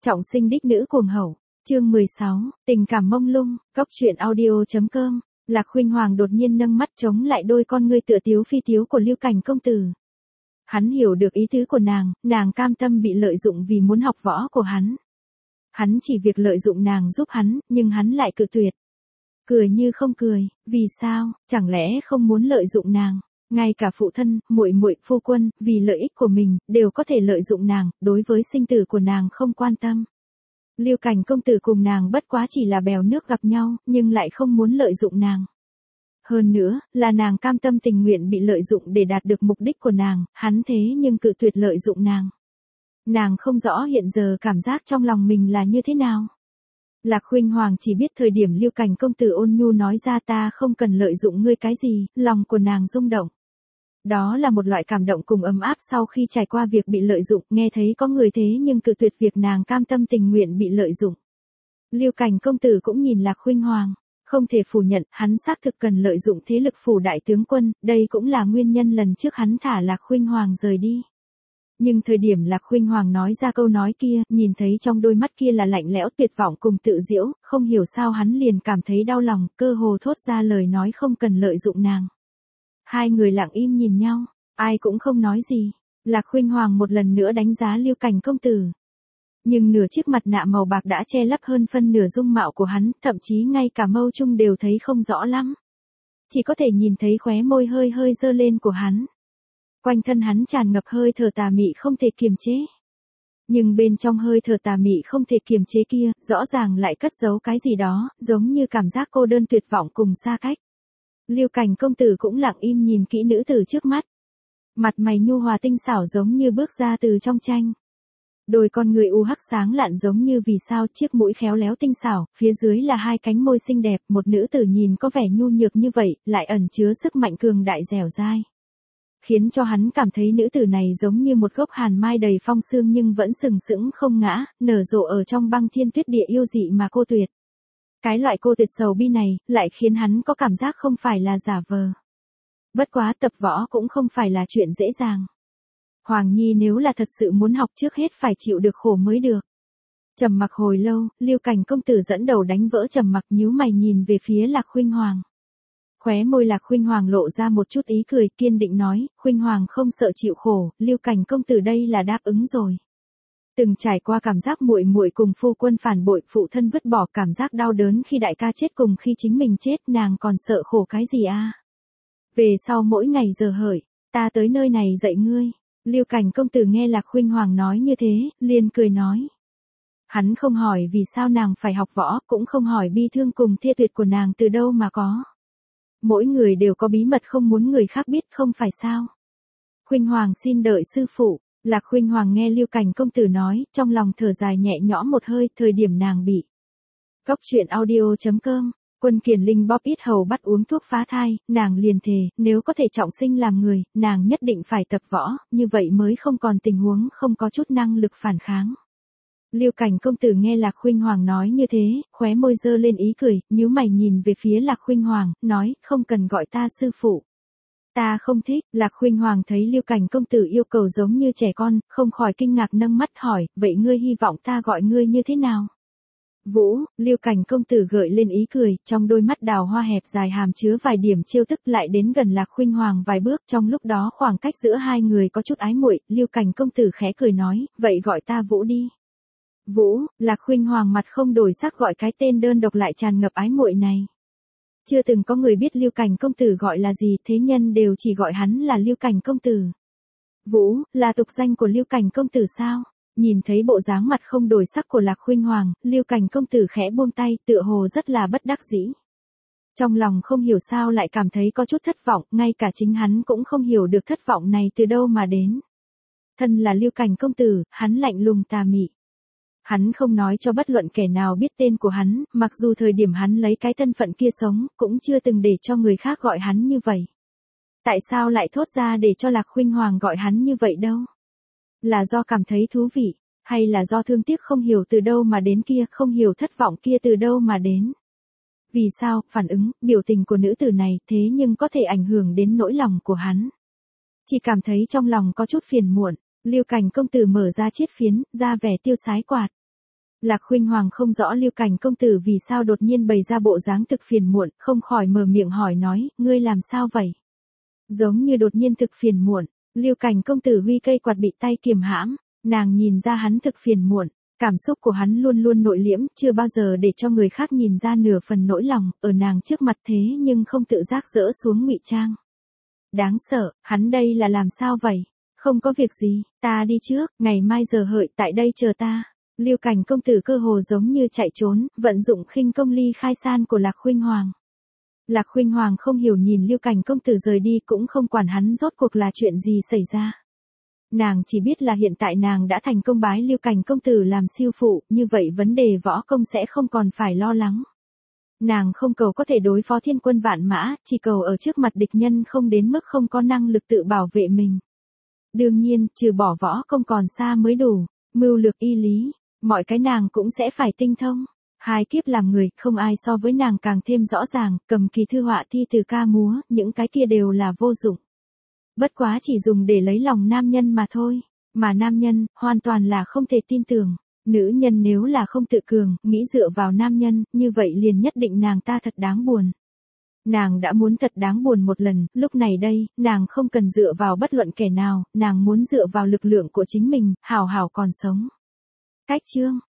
Trọng sinh đích nữ cuồng hậu, chương 16, tình cảm mông lung, góc truyện audio.com. Lạc Khuynh Hoàng đột nhiên nâng mắt chống lại đôi con ngươi tựa tiếu phi tiếu của Lưu Cảnh công tử. Hắn hiểu được ý tứ của nàng cam tâm bị lợi dụng vì muốn học võ của hắn. Hắn chỉ việc lợi dụng nàng giúp hắn, nhưng hắn lại cự tuyệt. Cười như không cười, vì sao, chẳng lẽ không muốn lợi dụng nàng? Ngay cả phụ thân, muội muội, phu quân, vì lợi ích của mình, đều có thể lợi dụng nàng, đối với sinh tử của nàng không quan tâm. Lưu Cảnh công tử cùng nàng bất quá chỉ là bèo nước gặp nhau, nhưng lại không muốn lợi dụng nàng. Hơn nữa, là nàng cam tâm tình nguyện bị lợi dụng để đạt được mục đích của nàng, hắn thế nhưng cự tuyệt lợi dụng nàng. Nàng không rõ hiện giờ cảm giác trong lòng mình là như thế nào. Lạc Khuynh Hoàng chỉ biết thời điểm Lưu Cảnh công tử ôn nhu nói ra ta không cần lợi dụng ngươi cái gì, lòng của nàng rung động. Đó là một loại cảm động cùng ấm áp sau khi trải qua việc bị lợi dụng, nghe thấy có người thế nhưng cự tuyệt việc nàng cam tâm tình nguyện bị lợi dụng. Lưu Cảnh công tử cũng nhìn Lạc Khuynh Hoàng, không thể phủ nhận, hắn xác thực cần lợi dụng thế lực phủ đại tướng quân, đây cũng là nguyên nhân lần trước hắn thả Lạc Khuynh Hoàng rời đi. Nhưng thời điểm Lạc Khuynh Hoàng nói ra câu nói kia, nhìn thấy trong đôi mắt kia là lạnh lẽo tuyệt vọng cùng tự giễu, không hiểu sao hắn liền cảm thấy đau lòng, cơ hồ thốt ra lời nói không cần lợi dụng nàng. Hai người lặng im nhìn nhau, ai cũng không nói gì. Lạc Khuynh Hoàng một lần nữa đánh giá Lưu Cảnh công tử. Nhưng nửa chiếc mặt nạ màu bạc đã che lấp hơn phân nửa dung mạo của hắn, thậm chí ngay cả mâu trung đều thấy không rõ lắm. Chỉ có thể nhìn thấy khóe môi hơi hơi dơ lên của hắn. Quanh thân hắn tràn ngập hơi thở tà mị không thể kiềm chế. Nhưng bên trong hơi thở tà mị không thể kiềm chế kia, rõ ràng lại cất giấu cái gì đó, giống như cảm giác cô đơn tuyệt vọng cùng xa cách. Lưu Cảnh công tử cũng lặng im nhìn kỹ nữ tử trước mắt. Mặt mày nhu hòa tinh xảo giống như bước ra từ trong tranh. Đôi con người u hắc sáng lạn giống như vì sao, chiếc mũi khéo léo tinh xảo, phía dưới là hai cánh môi xinh đẹp, một nữ tử nhìn có vẻ nhu nhược như vậy, lại ẩn chứa sức mạnh cường đại dẻo dai. Khiến cho hắn cảm thấy nữ tử này giống như một gốc hàn mai đầy phong sương nhưng vẫn sừng sững không ngã, nở rộ ở trong băng thiên tuyết địa yêu dị mà cô tuyệt. Cái loại cô tuyệt sầu bi này, lại khiến hắn có cảm giác không phải là giả vờ. Bất quá tập võ cũng không phải là chuyện dễ dàng. Hoàng Nhi nếu là thật sự muốn học trước hết phải chịu được khổ mới được. Trầm mặc hồi lâu, Lưu Cảnh công tử dẫn đầu đánh vỡ trầm mặc nhíu mày nhìn về phía Lạc Khuynh Hoàng. Khóe môi Lạc Khuynh Hoàng lộ ra một chút ý cười kiên định nói, Khuynh Hoàng không sợ chịu khổ, Lưu Cảnh công tử đây là đáp ứng rồi. Từng trải qua cảm giác muội muội cùng phu quân phản bội, phụ thân vứt bỏ, cảm giác đau đớn khi đại ca chết cùng khi chính mình chết, nàng còn sợ khổ cái gì a? Về sau mỗi ngày giờ hợi, ta tới nơi này dạy ngươi. Lưu Cảnh công tử nghe Lạc Khuynh Hoàng nói như thế, liền cười nói. Hắn không hỏi vì sao nàng phải học võ, cũng không hỏi bi thương cùng thê tuyệt của nàng từ đâu mà có. Mỗi người đều có bí mật không muốn người khác biết, không phải sao? Khuynh Hoàng xin đợi sư phụ. Lạc Khuynh Hoàng nghe Lưu Cảnh công tử nói, trong lòng thở dài nhẹ nhõm một hơi, thời điểm nàng bị. Góc truyện audio.com, Quân Kiền Linh bóp ít hầu bắt uống thuốc phá thai, nàng liền thề, nếu có thể trọng sinh làm người, nàng nhất định phải tập võ, như vậy mới không còn tình huống không có chút năng lực phản kháng. Lưu Cảnh công tử nghe Lạc Khuynh Hoàng nói như thế, khóe môi dơ lên ý cười, nhíu mày nhìn về phía Lạc Khuynh Hoàng, nói, không cần gọi ta sư phụ. Ta không thích. Lạc Khuynh Hoàng thấy Lưu Cảnh công tử yêu cầu giống như trẻ con, không khỏi kinh ngạc nâng mắt hỏi, vậy ngươi hy vọng ta gọi ngươi như thế nào? Vũ. Lưu Cảnh công tử gợi lên ý cười, trong đôi mắt đào hoa hẹp dài hàm chứa vài điểm trêu tức, lại đến gần Lạc Khuynh Hoàng vài bước, trong lúc đó khoảng cách giữa hai người có chút ái muội. Lưu Cảnh công tử khẽ cười nói, vậy gọi ta Vũ đi. Vũ. Lạc Khuynh Hoàng mặt không đổi sắc gọi cái tên đơn độc lại tràn ngập ái muội này. Chưa từng có người biết Lưu Cảnh công tử gọi là gì, thế nhân đều chỉ gọi hắn là Lưu Cảnh công tử. Vũ, là tục danh của Lưu Cảnh công tử sao? Nhìn thấy bộ dáng mặt không đổi sắc của Lạc Khuynh Hoàng, Lưu Cảnh công tử khẽ buông tay, tựa hồ rất là bất đắc dĩ. Trong lòng không hiểu sao lại cảm thấy có chút thất vọng, ngay cả chính hắn cũng không hiểu được thất vọng này từ đâu mà đến. Thân là Lưu Cảnh công tử, hắn lạnh lùng tà mị. Hắn không nói cho bất luận kẻ nào biết tên của hắn, mặc dù thời điểm hắn lấy cái thân phận kia sống, cũng chưa từng để cho người khác gọi hắn như vậy. Tại sao lại thốt ra để cho Lạc Khuynh Hoàng gọi hắn như vậy đâu? Là do cảm thấy thú vị, hay là do thương tiếc không hiểu từ đâu mà đến kia, không hiểu thất vọng kia từ đâu mà đến? Vì sao, phản ứng, biểu tình của nữ tử này thế nhưng có thể ảnh hưởng đến nỗi lòng của hắn? Chỉ cảm thấy trong lòng có chút phiền muộn. Lưu Cảnh công tử mở ra chiếc phiến, ra vẻ tiêu sái quạt. Lạc Khuynh Hoàng không rõ Lưu Cảnh công tử vì sao đột nhiên bày ra bộ dáng thực phiền muộn, không khỏi mở miệng hỏi nói, ngươi làm sao vậy? Giống như đột nhiên thực phiền muộn, Lưu Cảnh công tử huy cây quạt bị tay kiềm hãm, nàng nhìn ra hắn thực phiền muộn, cảm xúc của hắn luôn luôn nội liễm, chưa bao giờ để cho người khác nhìn ra nửa phần nỗi lòng, ở nàng trước mặt thế nhưng không tự giác dỡ xuống ngụy trang. Đáng sợ, hắn đây là làm sao vậy? Không có việc gì, ta đi trước, ngày mai giờ hợi tại đây chờ ta. Lưu Cảnh công tử cơ hồ giống như chạy trốn, vận dụng khinh công ly khai san của Lạc Khuynh Hoàng. Lạc Khuynh Hoàng không hiểu nhìn Lưu Cảnh công tử rời đi cũng không quản hắn rốt cuộc là chuyện gì xảy ra. Nàng chỉ biết là hiện tại nàng đã thành công bái Lưu Cảnh công tử làm siêu phụ, như vậy vấn đề võ công sẽ không còn phải lo lắng. Nàng không cầu có thể đối phó thiên quân vạn mã, chỉ cầu ở trước mặt địch nhân không đến mức không có năng lực tự bảo vệ mình. Đương nhiên, trừ bỏ võ công còn xa mới đủ, mưu lược y lý, mọi cái nàng cũng sẽ phải tinh thông. 2 kiếp làm người, không ai so với nàng càng thêm rõ ràng, cầm kỳ thư họa thi từ ca múa, những cái kia đều là vô dụng. Bất quá chỉ dùng để lấy lòng nam nhân mà thôi, mà nam nhân, hoàn toàn là không thể tin tưởng. Nữ nhân nếu là không tự cường, nghĩ dựa vào nam nhân, như vậy liền nhất định nàng ta thật đáng buồn. Nàng đã muốn thật đáng buồn một lần, lúc này đây, nàng không cần dựa vào bất luận kẻ nào, nàng muốn dựa vào lực lượng của chính mình, hảo hảo còn sống. Cách chương